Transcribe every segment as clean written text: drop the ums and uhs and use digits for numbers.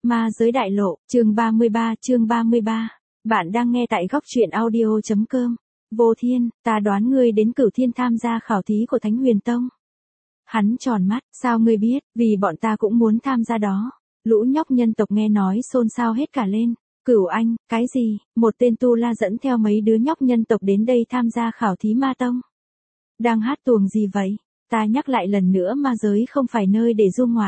Ma giới đại lộ, chương 33. Bạn đang nghe tại góc truyện audio.com. Vô Thiên, ta đoán ngươi đến Cửu Thiên tham gia khảo thí của Thánh Huyền Tông. Hắn tròn mắt, sao ngươi biết, vì bọn ta cũng muốn tham gia đó. Lũ nhóc nhân tộc nghe nói xôn xao hết cả lên. Cửu Anh, cái gì, một tên tu la dẫn theo mấy đứa nhóc nhân tộc đến đây tham gia khảo thí ma tông. Đang hát tuồng gì vậy? Ta nhắc lại lần nữa, ma giới không phải nơi để du ngoạn.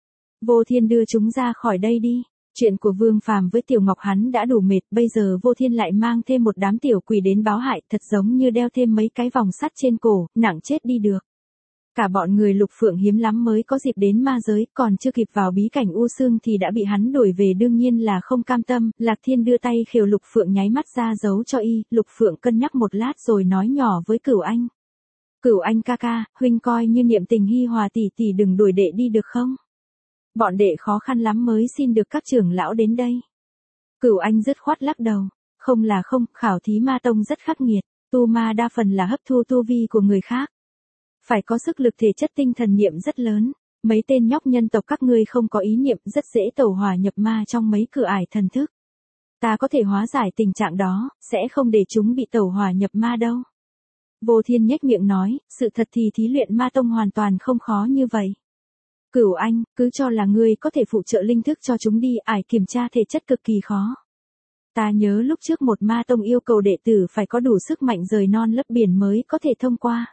Vô Thiên đưa chúng ra khỏi đây đi. Chuyện của Vương Phàm với Tiểu Ngọc hắn đã đủ mệt, bây giờ Vô Thiên lại mang thêm một đám tiểu quỷ đến báo hại, thật giống như đeo thêm mấy cái vòng sắt trên cổ, nặng chết đi được. Cả bọn người Lục Phượng hiếm lắm mới có dịp đến ma giới, còn chưa kịp vào bí cảnh U Sương thì đã bị hắn đuổi về, đương nhiên là không cam tâm. Lạc Thiên đưa tay khều Lục Phượng, nháy mắt ra dấu cho y. Lục Phượng cân nhắc một lát rồi nói nhỏ với Cửu Anh. Cửu Anh ca ca, huynh coi như niệm tình hi hòa tỷ tỷ đừng đuổi đệ đi được không? Bọn đệ khó khăn lắm mới xin được các trưởng lão đến đây. Cửu Anh dứt khoát lắc đầu. Không là không, khảo thí ma tông rất khắc nghiệt. Tu ma đa phần là hấp thu tu vi của người khác. Phải có sức lực thể chất tinh thần niệm rất lớn. Mấy tên nhóc nhân tộc các ngươi không có ý niệm, rất dễ tẩu hỏa nhập ma trong mấy cửa ải thần thức. Ta có thể hóa giải tình trạng đó, sẽ không để chúng bị tẩu hỏa nhập ma đâu. Vô Thiên nhếch miệng nói, sự thật thì thí luyện ma tông hoàn toàn không khó như vậy. Cửu Anh, cứ cho là ngươi có thể phụ trợ linh thức cho chúng đi, ải kiểm tra thể chất cực kỳ khó. Ta nhớ lúc trước một ma tông yêu cầu đệ tử phải có đủ sức mạnh rời non lấp biển mới có thể thông qua.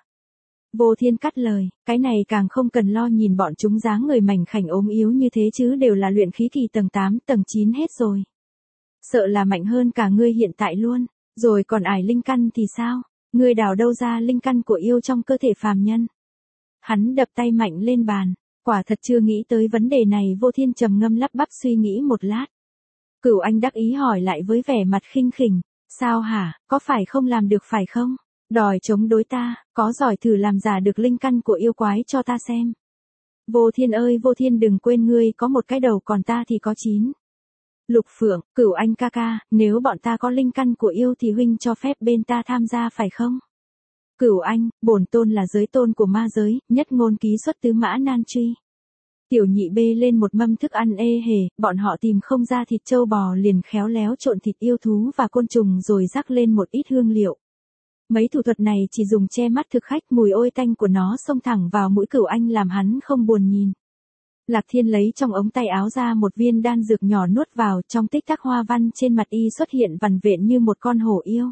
Vô Thiên cắt lời, cái này càng không cần lo, nhìn bọn chúng dáng người mảnh khảnh ốm yếu như thế chứ đều là luyện khí kỳ tầng 8, tầng 9 hết rồi. Sợ là mạnh hơn cả ngươi hiện tại luôn, rồi còn ải linh căn thì sao? Ngươi đào đâu ra linh căn của yêu trong cơ thể phàm nhân? Hắn đập tay mạnh lên bàn, quả thật chưa nghĩ tới vấn đề này. Vô Thiên trầm ngâm lắp bắp suy nghĩ một lát. Cửu Anh đắc ý hỏi lại với vẻ mặt khinh khỉnh, sao hả, có phải không làm được phải không? Đòi chống đối ta, có giỏi thử làm giả được linh căn của yêu quái cho ta xem. Vô Thiên ơi Vô Thiên, đừng quên ngươi có một cái đầu còn ta thì có 9. Lục Phượng, Cửu Anh ca ca, nếu bọn ta có linh căn của yêu thì huynh cho phép bên ta tham gia phải không? Cửu Anh, bổn tôn là giới tôn của ma giới, nhất ngôn ký xuất tứ mã nan truy. Tiểu nhị bê lên một mâm thức ăn ê hề, bọn họ tìm không ra thịt trâu bò liền khéo léo trộn thịt yêu thú và côn trùng rồi rắc lên một ít hương liệu. Mấy thủ thuật này chỉ dùng che mắt thực khách, mùi ôi tanh của nó xông thẳng vào mũi Cửu Anh làm hắn không buồn nhìn. Lạc Thiên lấy trong ống tay áo ra một viên đan dược nhỏ nuốt vào, trong tích tắc hoa văn trên mặt y xuất hiện vằn vện như một con hổ yêu.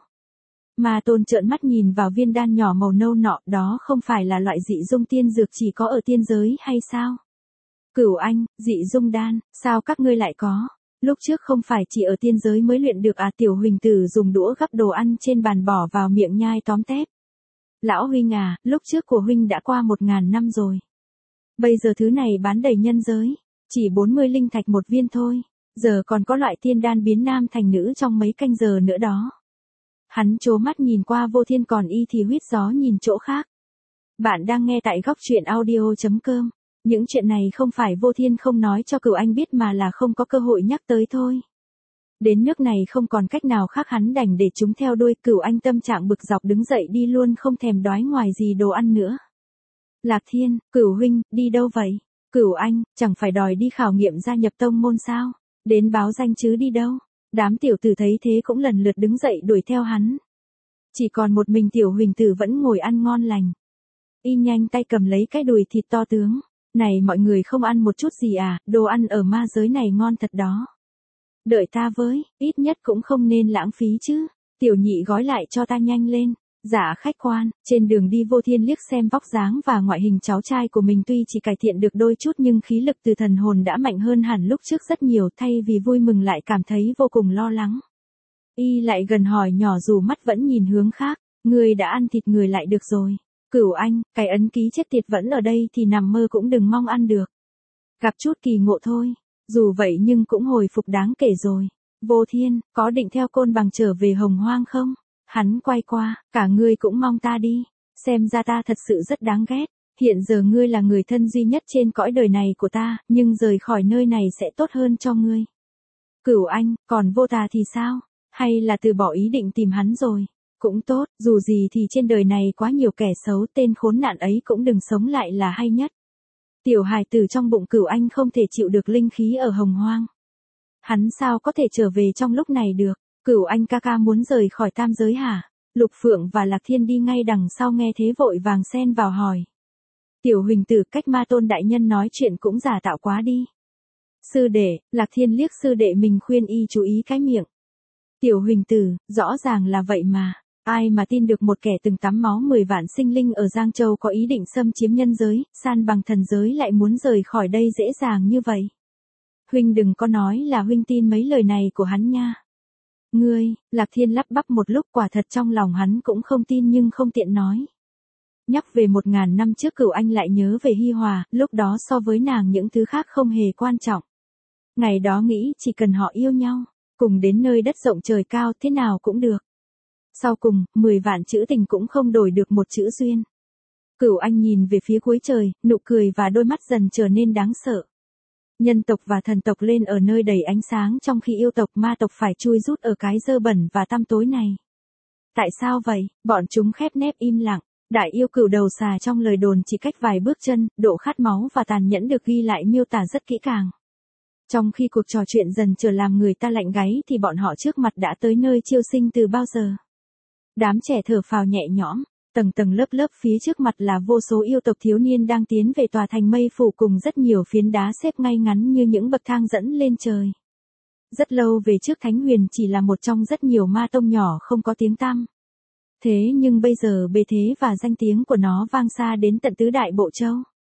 Ma Tôn trợn mắt nhìn vào viên đan nhỏ màu nâu nọ, đó không phải là loại dị dung tiên dược chỉ có ở tiên giới hay sao? Cửu Anh, dị dung đan, sao các ngươi lại có? Lúc trước không phải chỉ ở tiên giới mới luyện được à? Tiểu Huỳnh Tử dùng đũa gắp đồ ăn trên bàn bỏ vào miệng nhai tóm tép. Lão huynh à, lúc trước của huynh đã qua 1000 năm rồi. Bây giờ thứ này bán đầy nhân giới, chỉ 40 linh thạch một viên thôi. Giờ còn có loại tiên đan biến nam thành nữ trong mấy canh giờ nữa đó. Hắn trố mắt nhìn qua Vô Thiên, còn y thì huýt gió nhìn chỗ khác. Bạn đang nghe tại góc truyện audio.com. Những chuyện này không phải Vô Thiên không nói cho Cửu Anh biết mà là không có cơ hội nhắc tới thôi. Đến nước này không còn cách nào khác, hắn đành để chúng theo đuôi. Cửu Anh tâm trạng bực dọc đứng dậy đi luôn, không thèm đói ngoài gì đồ ăn nữa. Lạc Thiên, Cửu huynh, đi đâu vậy? Cửu Anh, chẳng phải đòi đi khảo nghiệm gia nhập tông môn sao? Đến báo danh chứ đi đâu? Đám tiểu tử thấy thế cũng lần lượt đứng dậy đuổi theo hắn. Chỉ còn một mình Tiểu Huỳnh Tử vẫn ngồi ăn ngon lành. Y nhanh tay cầm lấy cái đùi thịt to tướng. Này mọi người không ăn một chút gì à, đồ ăn ở ma giới này ngon thật đó. Đợi ta với, ít nhất cũng không nên lãng phí chứ. Tiểu nhị gói lại cho ta nhanh lên. Dạ khách quan. Trên đường đi Vô Thiên liếc xem vóc dáng và ngoại hình cháu trai của mình, tuy chỉ cải thiện được đôi chút nhưng khí lực từ thần hồn đã mạnh hơn hẳn lúc trước rất nhiều, thay vì vui mừng lại cảm thấy vô cùng lo lắng. Y lại gần hỏi nhỏ dù mắt vẫn nhìn hướng khác, người đã ăn thịt người lại được rồi. Cửu Anh, cái ấn ký chết tiệt vẫn ở đây thì nằm mơ cũng đừng mong ăn được. Gặp chút kỳ ngộ thôi, dù vậy nhưng cũng hồi phục đáng kể rồi. Vô Thiên, có định theo Côn Bằng trở về Hồng Hoang không? Hắn quay qua, cả ngươi cũng mong ta đi. Xem ra ta thật sự rất đáng ghét. Hiện giờ ngươi là người thân duy nhất trên cõi đời này của ta, nhưng rời khỏi nơi này sẽ tốt hơn cho ngươi. Cửu Anh, còn Vô Tà thì sao? Hay là từ bỏ ý định tìm hắn rồi? Cũng tốt, dù gì thì trên đời này quá nhiều kẻ xấu, tên khốn nạn ấy cũng đừng sống lại là hay nhất. Tiểu hài tử trong bụng Cửu Anh không thể chịu được linh khí ở Hồng Hoang. Hắn sao có thể trở về trong lúc này được? Cửu Anh ca ca muốn rời khỏi tam giới hả? Lục Phượng và Lạc Thiên đi ngay đằng sau nghe thế vội vàng xen vào hỏi. Tiểu Huỳnh Tử, cách Ma Tôn đại nhân nói chuyện cũng giả tạo quá đi. Sư đệ, Lạc Thiên liếc sư đệ mình khuyên y chú ý cái miệng. Tiểu Huỳnh Tử, rõ ràng là vậy mà. Ai mà tin được một kẻ từng tắm máu 10 vạn sinh linh ở Giang Châu có ý định xâm chiếm nhân giới, san bằng thần giới lại muốn rời khỏi đây dễ dàng như vậy. Huynh đừng có nói là huynh tin mấy lời này của hắn nha. Ngươi, Lạc Thiên lắp bắp một lúc, quả thật trong lòng hắn cũng không tin nhưng không tiện nói. Nhắc về 1000 năm trước Cửu Anh lại nhớ về Hi Hòa, lúc đó so với nàng những thứ khác không hề quan trọng. Ngày đó nghĩ chỉ cần họ yêu nhau, cùng đến nơi đất rộng trời cao thế nào cũng được. Sau cùng, 10 vạn chữ tình cũng không đổi được một chữ duyên. Cửu Anh nhìn về phía cuối trời, nụ cười và đôi mắt dần trở nên đáng sợ. Nhân tộc và thần tộc lên ở nơi đầy ánh sáng trong khi yêu tộc ma tộc phải chui rút ở cái dơ bẩn và tăm tối này. Tại sao vậy? Bọn chúng khép nép im lặng. Đại yêu cửu đầu xà trong lời đồn chỉ cách vài bước chân, độ khát máu và tàn nhẫn được ghi lại miêu tả rất kỹ càng. Trong khi cuộc trò chuyện dần trở làm người ta lạnh gáy thì bọn họ trước mặt đã tới nơi chiêu sinh từ bao giờ. Đám trẻ thở phào nhẹ nhõm, tầng tầng lớp lớp phía trước mặt là vô số yêu tộc thiếu niên đang tiến về tòa thành mây phủ cùng rất nhiều phiến đá xếp ngay ngắn như những bậc thang dẫn lên trời. Rất lâu về trước Thánh Huyền chỉ là một trong rất nhiều ma tông nhỏ không có tiếng tăm. Thế nhưng bây giờ bề thế và danh tiếng của nó vang xa đến tận tứ đại bộ châu.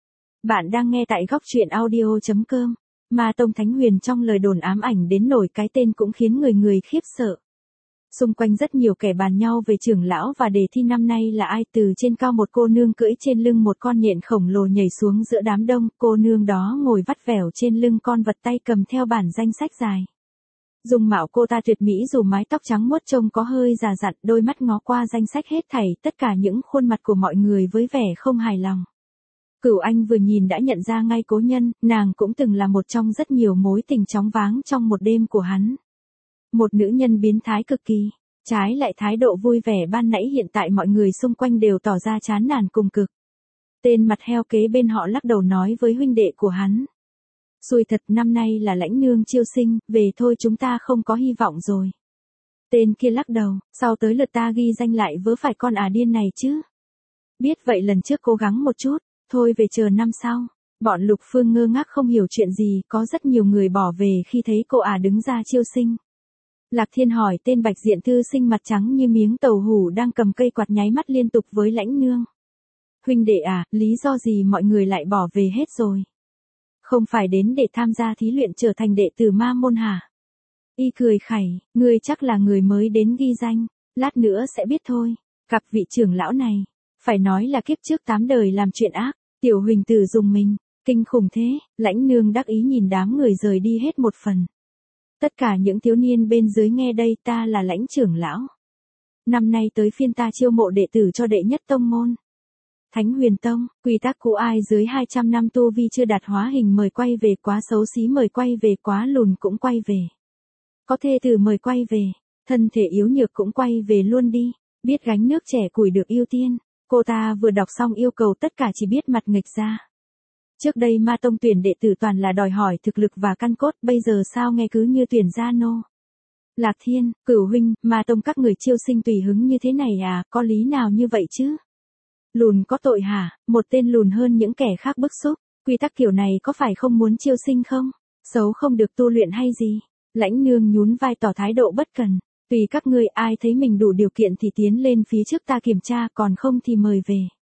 Bạn đang nghe tại góc truyện audio.com. Ma tông Thánh Huyền trong lời đồn ám ảnh đến nổi cái tên cũng khiến người người khiếp sợ. Xung quanh rất nhiều kẻ bàn nhau về trưởng lão và đề thi năm nay là ai. Từ trên cao một cô nương cưỡi trên lưng một con nhện khổng lồ nhảy xuống giữa đám đông. Cô nương đó ngồi vắt vẻo trên lưng con vật, tay cầm theo bản danh sách dài. Dung mạo cô ta tuyệt mỹ dù mái tóc trắng muốt trông có hơi già dặn, đôi mắt ngó qua danh sách hết thảy tất cả những khuôn mặt của mọi người với vẻ không hài lòng. Cửu Anh vừa nhìn đã nhận ra ngay cố nhân, nàng cũng từng là một trong rất nhiều mối tình chóng váng trong một đêm của hắn. Một nữ nhân biến thái cực kỳ, trái lại thái độ vui vẻ ban nãy hiện tại mọi người xung quanh đều tỏ ra chán nản cùng cực. Tên mặt heo kế bên họ lắc đầu nói với huynh đệ của hắn. Xui thật, năm nay là Lãnh Nương chiêu sinh, về thôi chúng ta không có hy vọng rồi. Tên kia lắc đầu, sau tới lượt ta ghi danh lại vớ phải con điên này chứ. Biết vậy lần trước cố gắng một chút, thôi về chờ năm sau. Bọn Lục Phương ngơ ngác không hiểu chuyện gì, có rất nhiều người bỏ về khi thấy cô đứng ra chiêu sinh. Lạc Thiên hỏi tên Bạch Diện thư sinh mặt trắng như miếng tàu hủ đang cầm cây quạt nháy mắt liên tục với Lãnh Nương. Huynh đệ lý do gì mọi người lại bỏ về hết rồi? Không phải đến để tham gia thí luyện trở thành đệ tử ma môn hả? Y cười khẩy, ngươi chắc là người mới đến ghi danh, lát nữa sẽ biết thôi. Gặp vị trưởng lão này, phải nói là kiếp trước 8 đời làm chuyện ác. Tiểu Huỳnh Tử dùng mình, kinh khủng thế. Lãnh Nương đắc ý nhìn đám người rời đi hết một phần. Tất cả những thiếu niên bên dưới nghe đây, ta là Lãnh trưởng lão. Năm nay tới phiên ta chiêu mộ đệ tử cho đệ nhất tông môn. Thánh Huyền Tông, quy tắc cũ, ai dưới 200 năm tu vi chưa đạt hóa hình mời quay về, quá xấu xí mời quay về, quá lùn cũng quay về. Có thê tử mời quay về, thân thể yếu nhược cũng quay về luôn đi, biết gánh nước trẻ củi được ưu tiên. Cô ta vừa đọc xong yêu cầu tất cả chỉ biết mặt nghịch ra. Trước đây ma tông tuyển đệ tử toàn là đòi hỏi thực lực và căn cốt, bây giờ sao nghe cứ như tuyển gia nô. Lạc Thiên, Cửu huynh, ma tông các người chiêu sinh tùy hứng như thế này có lý nào như vậy chứ? Lùn có tội hả? Một tên lùn hơn những kẻ khác bức xúc. Quy tắc kiểu này có phải không muốn chiêu sinh không? Xấu không được tu luyện hay gì? Lãnh Nương nhún vai tỏ thái độ bất cần. Tùy các ngươi, ai thấy mình đủ điều kiện thì tiến lên phía trước ta kiểm tra, còn không thì mời về.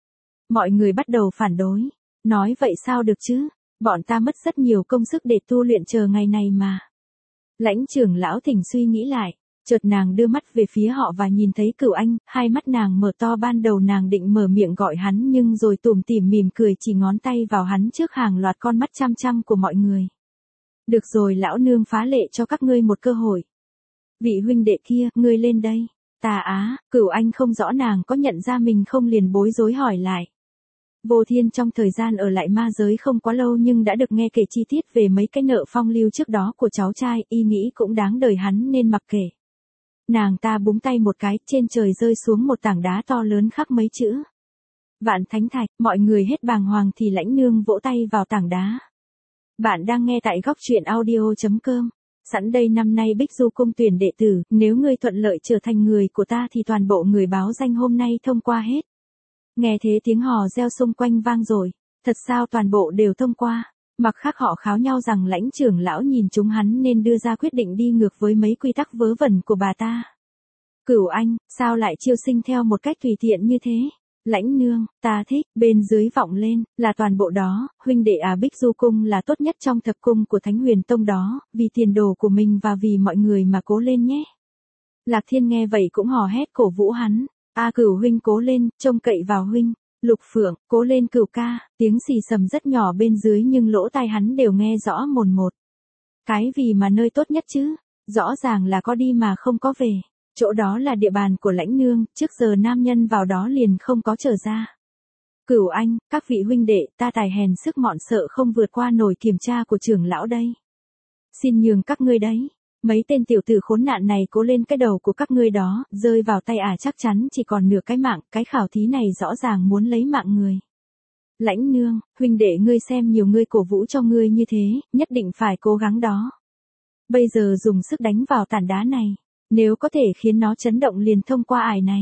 Mọi người bắt đầu phản đối. Nói vậy sao được chứ? Bọn ta mất rất nhiều công sức để tu luyện chờ ngày này mà. Lãnh trưởng lão thỉnh suy nghĩ lại. Chợt nàng đưa mắt về phía họ và nhìn thấy Cửu Anh, hai mắt nàng mở to, ban đầu nàng định mở miệng gọi hắn nhưng rồi tủm tỉm mỉm cười chỉ ngón tay vào hắn trước hàng loạt con mắt chăm chăm của mọi người. Được rồi, lão nương phá lệ cho các ngươi một cơ hội. Vị huynh đệ kia, ngươi lên đây. Cửu Anh không rõ nàng có nhận ra mình không liền bối rối hỏi lại. Vô Thiên trong thời gian ở lại ma giới không quá lâu nhưng đã được nghe kể chi tiết về mấy cái nợ phong lưu trước đó của cháu trai, y nghĩ cũng đáng đời hắn nên mặc kệ. Nàng ta búng tay một cái, trên trời rơi xuống một tảng đá to lớn khắc mấy chữ. Vạn Thánh Thạch, mọi người hết bàng hoàng thì Lãnh Nương vỗ tay vào tảng đá. Bạn đang nghe tại góc truyện audio.com. Sẵn đây năm nay Bích Du cung tuyển đệ tử, nếu ngươi thuận lợi trở thành người của ta thì toàn bộ người báo danh hôm nay thông qua hết. Nghe thế tiếng hò reo xung quanh vang rồi, thật sao toàn bộ đều thông qua. Mặc khác họ kháo nhau rằng Lãnh trưởng lão nhìn chúng hắn nên đưa ra quyết định đi ngược với mấy quy tắc vớ vẩn của bà ta. Cửu Anh, sao lại chiêu sinh theo một cách tùy tiện như thế? Lãnh nương, ta thích, bên dưới vọng lên, là toàn bộ đó, huynh đệ Bích Du cung là tốt nhất trong thập cung của Thánh Huyền Tông đó, vì tiền đồ của mình và vì mọi người mà cố lên nhé. Lạc Thiên nghe vậy cũng hò hét cổ vũ hắn, Cửu huynh cố lên, trông cậy vào huynh. Lục Phượng, cố lên Cửu ca, tiếng xì sầm rất nhỏ bên dưới nhưng lỗ tai hắn đều nghe rõ mồn một. Cái vì mà nơi tốt nhất chứ, rõ ràng là có đi mà không có về. Chỗ đó là địa bàn của Lãnh nương, trước giờ nam nhân vào đó liền không có trở ra. Cửu Anh, các vị huynh đệ, ta tài hèn sức mọn sợ không vượt qua nổi kiểm tra của trưởng lão đây. Xin nhường các ngươi đấy. Mấy tên tiểu tử khốn nạn này cố lên, cái đầu của các ngươi đó, rơi vào tay chắc chắn chỉ còn nửa cái mạng, cái khảo thí này rõ ràng muốn lấy mạng người. Lãnh nương, huynh đệ ngươi xem nhiều người cổ vũ cho ngươi như thế, nhất định phải cố gắng đó. Bây giờ dùng sức đánh vào tảng đá này, nếu có thể khiến nó chấn động liền thông qua ải này.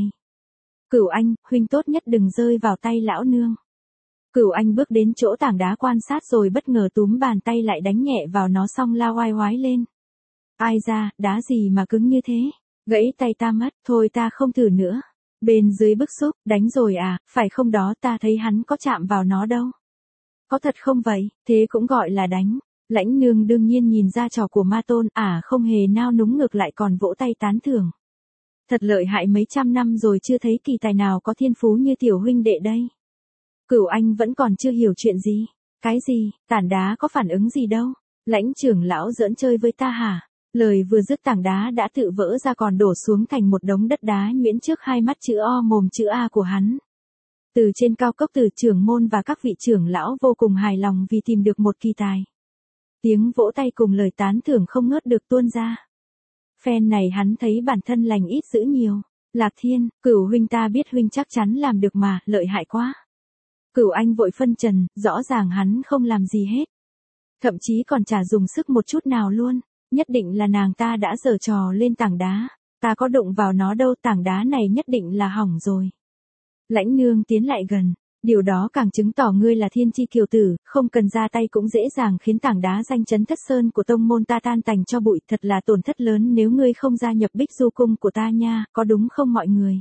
Cửu Anh, huynh tốt nhất đừng rơi vào tay lão nương. Cửu Anh bước đến chỗ tảng đá quan sát rồi bất ngờ túm bàn tay lại đánh nhẹ vào nó xong la oai oái lên. Ai ra, đá gì mà cứng như thế? Gãy tay ta mất, thôi ta không thử nữa. Bên dưới bức xúc, đánh rồi phải không đó, ta thấy hắn có chạm vào nó đâu. Có thật không vậy, thế cũng gọi là đánh. Lãnh nương đương nhiên nhìn ra trò của ma tôn, không hề nao núng ngược lại còn vỗ tay tán thưởng. Thật lợi hại, mấy trăm năm rồi chưa thấy kỳ tài nào có thiên phú như tiểu huynh đệ đây. Cửu Anh vẫn còn chưa hiểu chuyện gì. Cái gì, tảng đá có phản ứng gì đâu. Lãnh trưởng lão giỡn chơi với ta hả? Lời vừa dứt tảng đá đã tự vỡ ra còn đổ xuống thành một đống đất đá nhuyễn trước hai mắt chữ O mồm chữ A của hắn. Từ trên cao cốc từ trưởng môn và các vị trưởng lão vô cùng hài lòng vì tìm được một kỳ tài. Tiếng vỗ tay cùng lời tán thưởng không ngớt được tuôn ra. Phen này hắn thấy bản thân lành ít dữ nhiều. Lạc Thiên, Cửu huynh ta biết huynh chắc chắn làm được mà, lợi hại quá. Cửu Anh vội phân trần, rõ ràng hắn không làm gì hết. Thậm chí còn chả dùng sức một chút nào luôn. Nhất định là nàng ta đã giở trò lên tảng đá. Ta có đụng vào nó đâu, tảng đá này nhất định là hỏng rồi. Lãnh nương tiến lại gần. Điều đó càng chứng tỏ ngươi là thiên chi kiều tử, không cần ra tay cũng dễ dàng khiến tảng đá danh chấn thất sơn của tông môn ta tan tành cho bụi, thật là tổn thất lớn nếu ngươi không gia nhập Bích Du cung của ta nha, có đúng không mọi người?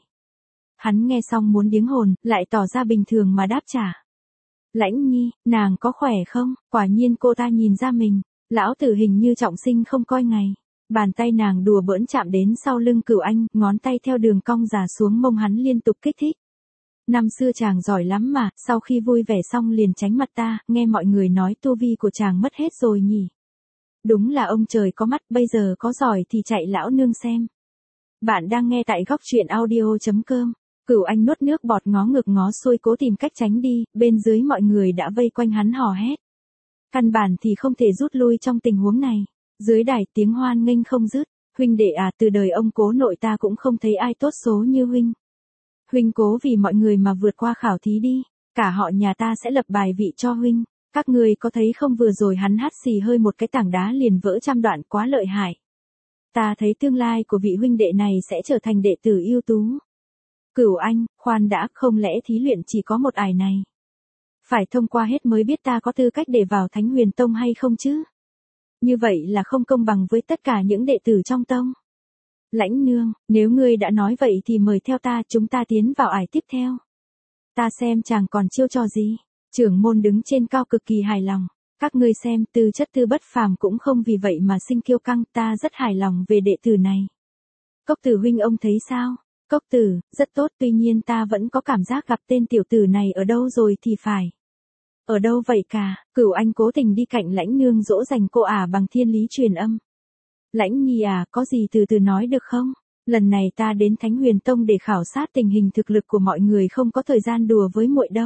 Hắn nghe xong muốn điếng hồn, lại tỏ ra bình thường mà đáp trả. Lãnh nhi, nàng có khỏe không? Quả nhiên cô ta nhìn ra mình, lão tử hình như trọng sinh không coi ngày. Bàn tay nàng đùa bỡn chạm đến sau lưng Cửu Anh, ngón tay theo đường cong già xuống mông hắn liên tục kích thích. Năm xưa chàng giỏi lắm mà, sau khi vui vẻ xong liền tránh mặt ta, nghe mọi người nói tu vi của chàng mất hết rồi nhỉ. Đúng là ông trời có mắt, bây giờ có giỏi thì chạy lão nương xem. Bạn đang nghe tại góc truyện audio.com. Cửu Anh nuốt nước bọt ngó ngược ngó xuôi cố tìm cách tránh đi, bên dưới mọi người đã vây quanh hắn hò hét. Căn bản thì không thể rút lui trong tình huống này. Dưới đài tiếng hoan nghênh không dứt, huynh đệ từ đời ông cố nội ta cũng không thấy ai tốt số như huynh. Huynh cố vì mọi người mà vượt qua khảo thí đi, cả họ nhà ta sẽ lập bài vị cho huynh. Các người có thấy không, vừa rồi hắn hắt xì hơi một cái tảng đá liền vỡ trăm đoạn, quá lợi hại. Ta thấy tương lai của vị huynh đệ này sẽ trở thành đệ tử ưu tú. Cửu Anh, khoan đã, không lẽ thí luyện chỉ có một ải này? Phải thông qua hết mới biết ta có tư cách để vào Thánh Huyền Tông hay không chứ? Như vậy là không công bằng với tất cả những đệ tử trong tông. Lãnh nương, nếu ngươi đã nói vậy thì mời theo ta, chúng ta tiến vào ải tiếp theo. Ta xem chàng còn chiêu trò gì. Trưởng môn đứng trên cao cực kỳ hài lòng. Các ngươi xem, tư chất tư bất phàm cũng không vì vậy mà sinh kiêu căng, ta rất hài lòng về đệ tử này. Cốc tử huynh ông thấy sao? Cốc tử, rất tốt, tuy nhiên ta vẫn có cảm giác gặp tên tiểu tử này ở đâu rồi thì phải. Ở đâu vậy cả? Cửu Anh cố tình đi cạnh Lãnh nương dỗ dành cô bằng thiên lý truyền âm. Lãnh nhi có gì từ từ nói được không? Lần này ta đến Thánh Huyền Tông để khảo sát tình hình thực lực của mọi người, không có thời gian đùa với muội đâu.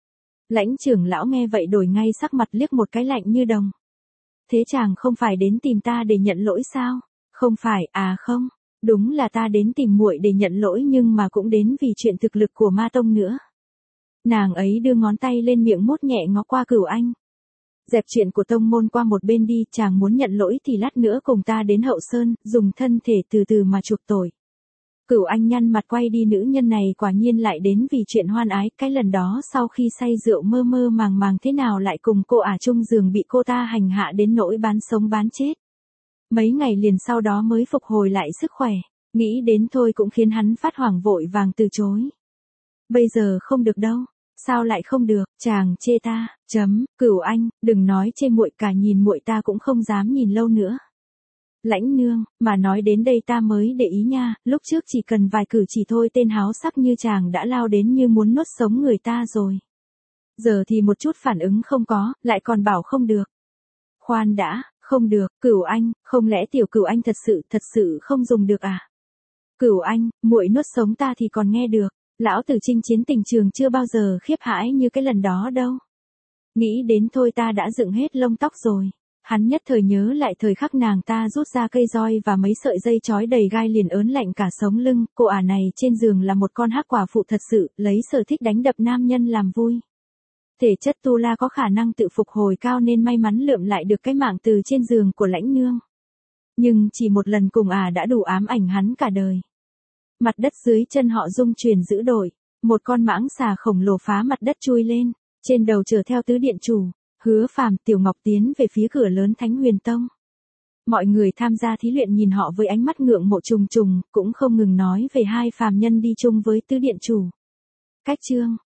Lãnh trưởng lão nghe vậy đổi ngay sắc mặt, liếc một cái lạnh như đồng. Thế chàng không phải đến tìm ta để nhận lỗi sao? Không phải, không, đúng là ta đến tìm muội để nhận lỗi, nhưng mà cũng đến vì chuyện thực lực của ma tông nữa. Nàng ấy đưa ngón tay lên miệng mút nhẹ ngó qua Cửu Anh. Dẹp chuyện của tông môn qua một bên đi, chàng muốn nhận lỗi thì lát nữa cùng ta đến Hậu Sơn, dùng thân thể từ từ mà chuộc tội. Cửu Anh nhăn mặt quay đi, nữ nhân này quả nhiên lại đến vì chuyện hoan ái, cái lần đó sau khi say rượu mơ mơ màng màng thế nào lại cùng cô ả chung giường bị cô ta hành hạ đến nỗi bán sống bán chết. Mấy ngày liền sau đó mới phục hồi lại sức khỏe, nghĩ đến thôi cũng khiến hắn phát hoảng vội vàng từ chối. Bây giờ không được đâu. Sao lại không được, chàng chê ta, Cửu Anh, đừng nói chê muội, cả nhìn muội ta cũng không dám nhìn lâu nữa. Lãnh nương, mà nói đến đây ta mới để ý nha, lúc trước chỉ cần vài cử chỉ thôi tên háo sắc như chàng đã lao đến như muốn nuốt sống người ta rồi. Giờ thì một chút phản ứng không có, lại còn bảo không được. Khoan đã, không được, Cửu Anh, không lẽ tiểu Cửu Anh thật sự không dùng được à? Cửu Anh, muội nuốt sống ta thì còn nghe được. Lão tử chinh chiến tình trường chưa bao giờ khiếp hãi như cái lần đó đâu. Nghĩ đến thôi ta đã dựng hết lông tóc rồi. Hắn nhất thời nhớ lại thời khắc nàng ta rút ra cây roi và mấy sợi dây trói đầy gai liền ớn lạnh cả sống lưng. Cô ả này trên giường là một con hắc quả phụ thật sự, lấy sở thích đánh đập nam nhân làm vui. Thể chất tu la có khả năng tự phục hồi cao nên may mắn lượm lại được cái mạng từ trên giường của lãnh nương. Nhưng chỉ một lần cùng ả đã đủ ám ảnh hắn cả đời. Mặt đất dưới chân họ rung chuyển dữ dội, một con mãng xà khổng lồ phá mặt đất chui lên, trên đầu chở theo tứ điện chủ, Hứa Phàm, Tiểu Ngọc tiến về phía cửa lớn Thánh Huyền Tông. Mọi người tham gia thí luyện nhìn họ với ánh mắt ngưỡng mộ trùng trùng, cũng không ngừng nói về hai phàm nhân đi chung với tứ điện chủ. Cách chương